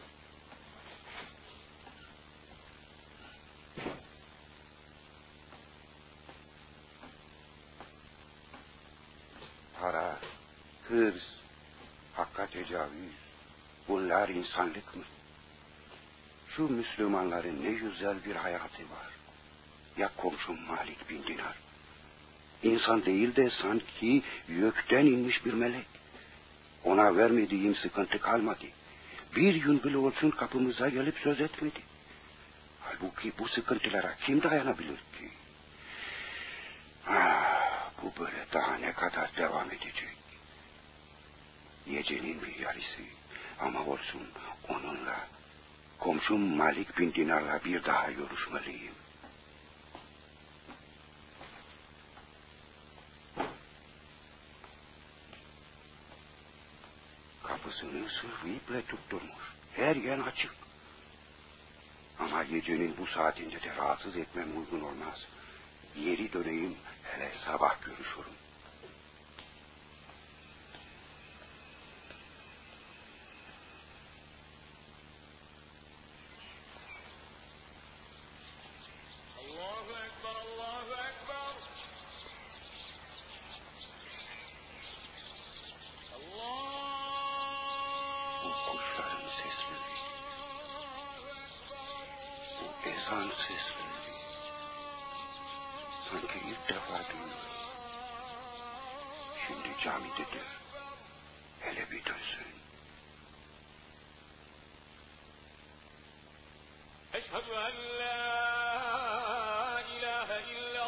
Para, hırs, hakka tecavüz, bunlar insanlık mı? Şu Müslümanların ne güzel bir hayatı var. Ya komşum Malik bin Dinar? İnsan değil de sanki gökten inmiş bir melek. Ona vermediğim sıkıntı kalmadı. Bir gün bile olsun kapımıza gelip söz etmedi. Halbuki bu sıkıntılara kim dayanabilir ki? Bu böyle daha ne kadar devam edecek? Gecenin bir yarısı ama olsun onunla, komşum Malik bin Dinar'la bir daha görüşmeliyim. Kapısını sırf iple tutturmuş. Her yer açık. Ama gecenin bu saatinde de rahatsız etmem uygun olmaz. Geri döneyim, hele sabah görüşürüm. Bu kuşların sesleri, bu ezan sesleri, sanki ilk defa duyuyorum. Şimdi camidedir. Hele bir dönsün. Eşhedü en la ilahe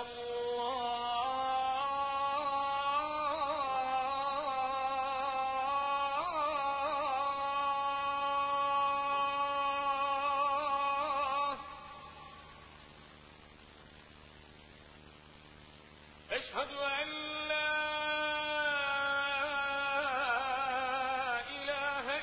illallah. Eşhedü en la ilahe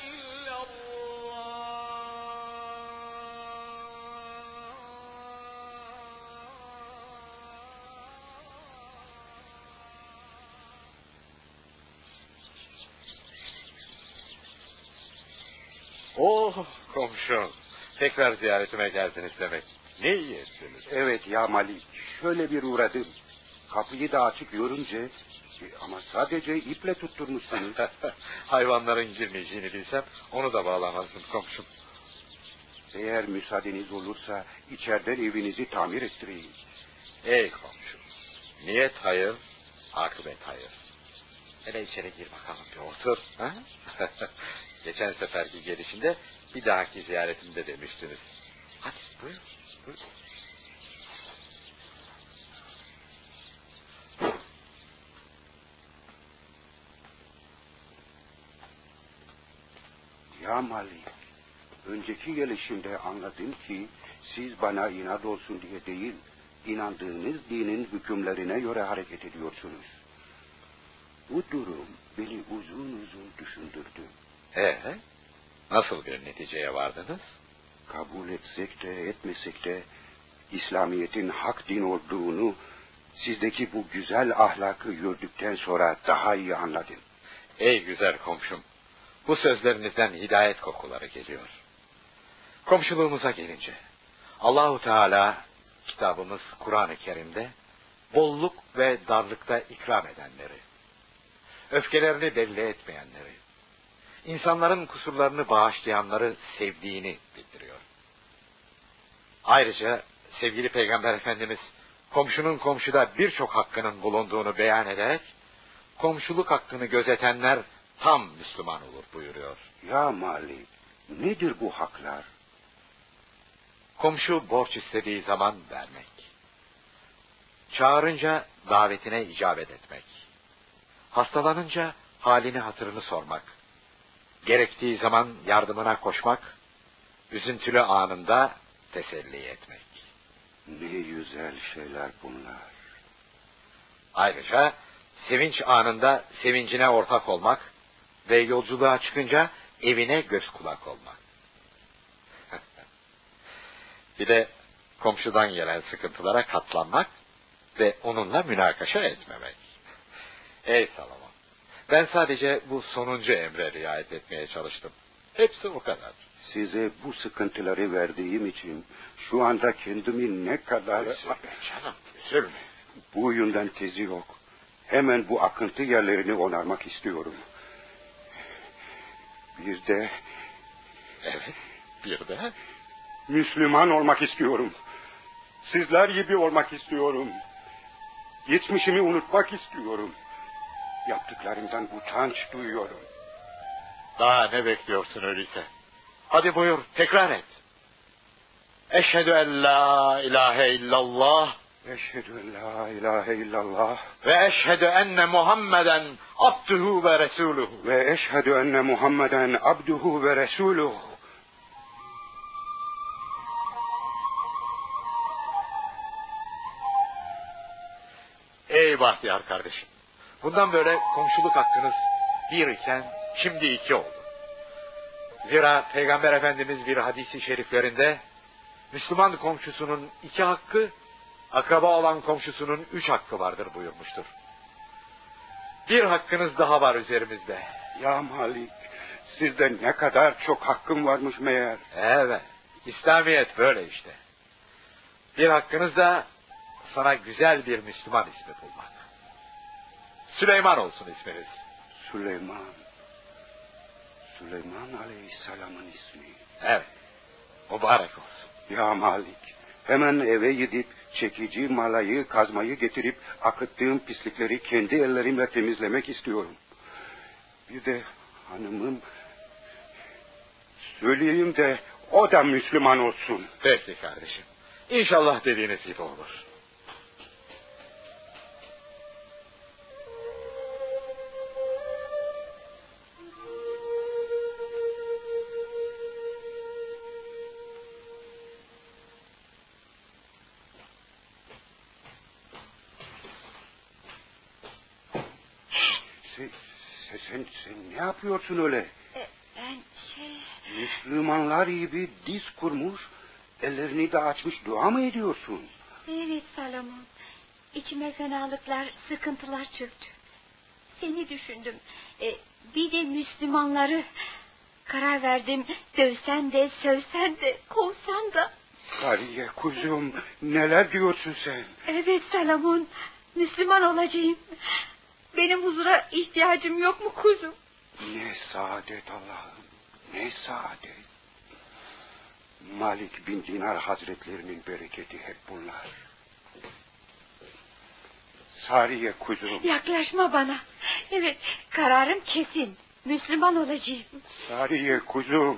Oh komşum, tekrar ziyaretime geldiniz demek. Ne iyi ettiniz. Evet ya Malik, şöyle bir uğradım. Kapıyı da açık görünce ama sadece iple tutturmuşsunuz. Hayvanların girmeyeceğini bilsem onu da bağlamazdım komşum. Eğer müsaadeniz olursa içeriden evinizi tamir ettireyim. Ey komşum, niyet hayır, akıbet hayır. Hele içeri gir bakalım bir otur. Ha? Geçen seferki gelişinde bir dahaki ziyaretimde demiştiniz. Hadi buyur, buyur. Ya Malik, önceki gelişimde anladım ki siz bana inat olsun diye değil, inandığınız dinin hükümlerine göre hareket ediyorsunuz. Bu durum beni uzun uzun düşündürdü. Nasıl bir neticeye vardınız? Kabul etsek de etmesek de İslamiyet'in hak din olduğunu sizdeki bu güzel ahlakı gördükten sonra daha iyi anladım. Ey güzel komşum, bu sözlerinizden hidayet kokuları geliyor. Komşuluğumuza gelince, Allahu Teala kitabımız Kur'an-ı Kerim'de bolluk ve darlıkta ikram edenleri, öfkelerini belli etmeyenleri, insanların kusurlarını bağışlayanları sevdiğini bildiriyor. Ayrıca sevgili Peygamber Efendimiz komşunun komşuda birçok hakkının bulunduğunu beyan ederek komşuluk hakkını gözetenler tam Müslüman olur buyuruyor. Ya Malik, nedir bu haklar? Komşu borç istediği zaman vermek, çağırınca davetine icabet etmek, hastalanınca halini hatırını sormak, gerektiği zaman yardımına koşmak, üzüntülü anında teselli etmek. Ne güzel şeyler bunlar. Ayrıca sevinç anında sevincine ortak olmak ve yolculuğa çıkınca evine göz kulak olmak. Bir de komşudan gelen sıkıntılara katlanmak ve onunla münakaşa etmemek. Ey Salomon, ben sadece bu sonuncu emre riayet etmeye çalıştım. Hepsi o kadar. Size bu sıkıntıları verdiğim için şu anda kendimi ne kadar... Canım, üzülme. Bu oyundan tezi yok. Hemen bu akıntı yerlerini onarmak istiyorum. Bir de... Evet, bir de... Müslüman olmak istiyorum. Sizler gibi olmak istiyorum. Geçmişimi unutmak istiyorum. Yaptıklarımdan utanç duyuyorum. Daha ne bekliyorsun öyleyse? Hadi buyur, tekrar et. Eşhedü en la ilahe illallah. Eşhedü en la ilahe illallah. Ve eşhedü enne Muhammeden abduhu ve resuluhu. Ve eşhedü enne Muhammeden abduhu ve resuluhu. Ey bahtiyar kardeşim. Bundan böyle komşuluk hakkınız bir iken şimdi iki oldu. Zira Peygamber Efendimiz bir hadisi şeriflerinde Müslüman komşusunun 2 hakkı, akraba olan komşusunun 3 hakkı vardır buyurmuştur. Bir hakkınız daha var üzerimizde. Ya Malik, sizde ne kadar çok hakkım varmış meğer. Evet, İslamiyet böyle işte. Bir hakkınız da sana güzel bir Müslüman ismi bulmak. Süleyman olsun isminiz. Süleyman. Süleyman Aleyhisselam'ın ismi. Evet. Mübarek olsun. Ya Malik, hemen eve gidip çekici, malayı, kazmayı getirip akıttığım pislikleri kendi ellerimle temizlemek istiyorum. Bir de hanımım söyleyeyim de o da Müslüman olsun. Peki kardeşim. İnşallah dediğiniz gibi olur. Sen ne yapıyorsun öyle? Ben Müslümanlar gibi diz kurmuş, ellerini de açmış dua mı ediyorsun? Evet Salomon. İçime fenalıklar, sıkıntılar çöktü. Seni düşündüm. Bir de Müslümanları. Karar verdim, dövsen de, sövsen de, kovsan da. Sariye kuzum, neler diyorsun sen? Evet Salomon, Müslüman olacağım. Benim huzura ihtiyacım yok mu kuzum? Ne saadet Allah'ım, ne saadet. Malik bin Dinar Hazretlerinin bereketi hep bunlar. Sariye kuzum. Yaklaşma bana. Evet, kararım kesin. Müslüman olacağım. Sariye kuzum.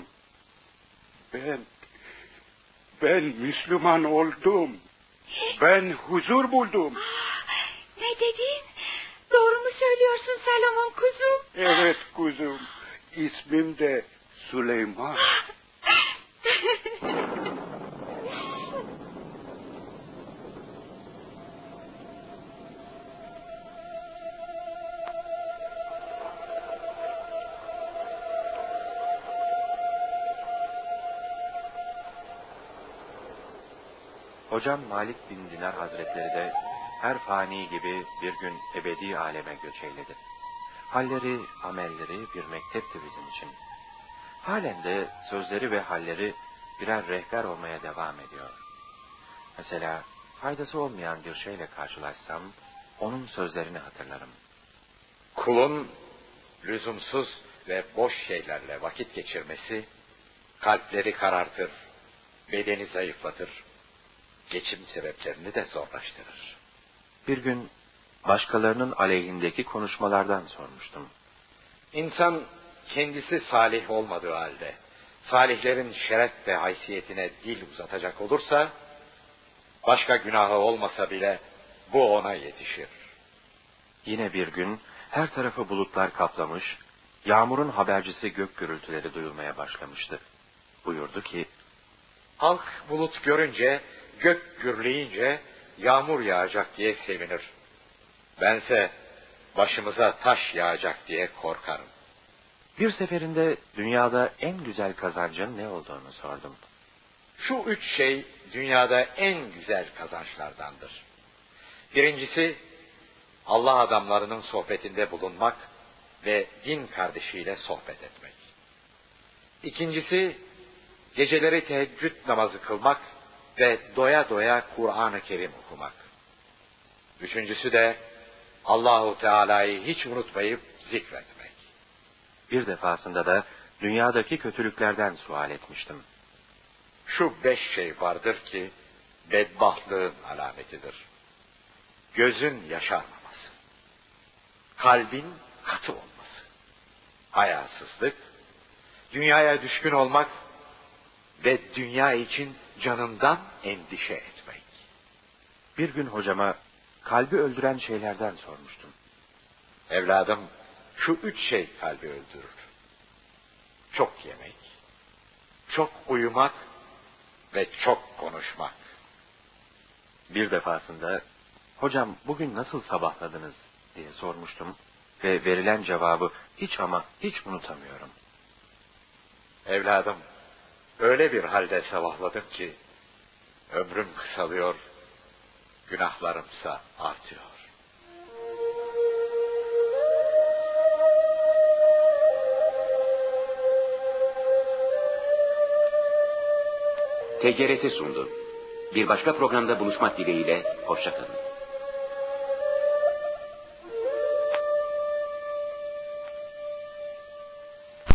Ben Müslüman oldum. Ben huzur buldum. Ne dedin? Doğru mu söylüyorsun Salomon kuzum? Evet kuzum. İsmim de Süleyman. Hocam Malik bin Dinar Hazretleri de her fani gibi bir gün ebedi aleme göç eyledi. Halleri, amelleri bir mektepti bizim için. Halen de sözleri ve halleri birer rehber olmaya devam ediyor. Mesela faydası olmayan bir şeyle karşılaşsam onun sözlerini hatırlarım. Kulun lüzumsuz ve boş şeylerle vakit geçirmesi kalpleri karartır, bedeni zayıflatır, geçim sebeplerini de zorlaştırır. Bir gün başkalarının aleyhindeki konuşmalardan sormuştum. İnsan kendisi salih olmadığı halde salihlerin şeref ve haysiyetine dil uzatacak olursa başka günahı olmasa bile bu ona yetişir. Yine bir gün her tarafı bulutlar kaplamış, yağmurun habercisi gök gürültüleri duyulmaya başlamıştı. Buyurdu ki, halk bulut görünce, gök gürleyince yağmur yağacak diye sevinir. Bense başımıza taş yağacak diye korkarım. Bir seferinde dünyada en güzel kazancın ne olduğunu sordum. Şu 3 şey dünyada en güzel kazançlardandır. Birincisi, Allah adamlarının sohbetinde bulunmak ve din kardeşiyle sohbet etmek. İkincisi, geceleri teheccüd namazı kılmak ve doya doya Kur'an-ı Kerim okumak. Üçüncüsü de Allahu Teala'yı hiç unutmayıp zikretmek. Bir defasında da dünyadaki kötülüklerden sual etmiştim. Şu 5 şey vardır ki bedbahtlığın alametidir. Gözün yaşarmaması, kalbin katı olması, hayasızlık, dünyaya düşkün olmak ve dünya için canından endişe etmek. Bir gün hocama kalbi öldüren şeylerden sormuştum. Evladım, şu 3 şey kalbi öldürür. Çok yemek, çok uyumak ve çok konuşmak. Bir defasında, hocam bugün nasıl sabahladınız diye sormuştum ve verilen cevabı hiç ama hiç unutamıyorum. Evladım, öyle bir halde sabahladım ki ömrüm kısalıyor, günahlarımsa artıyor. TGRT sundu. Bir başka programda buluşmak dileğiyle, hoşça kalın.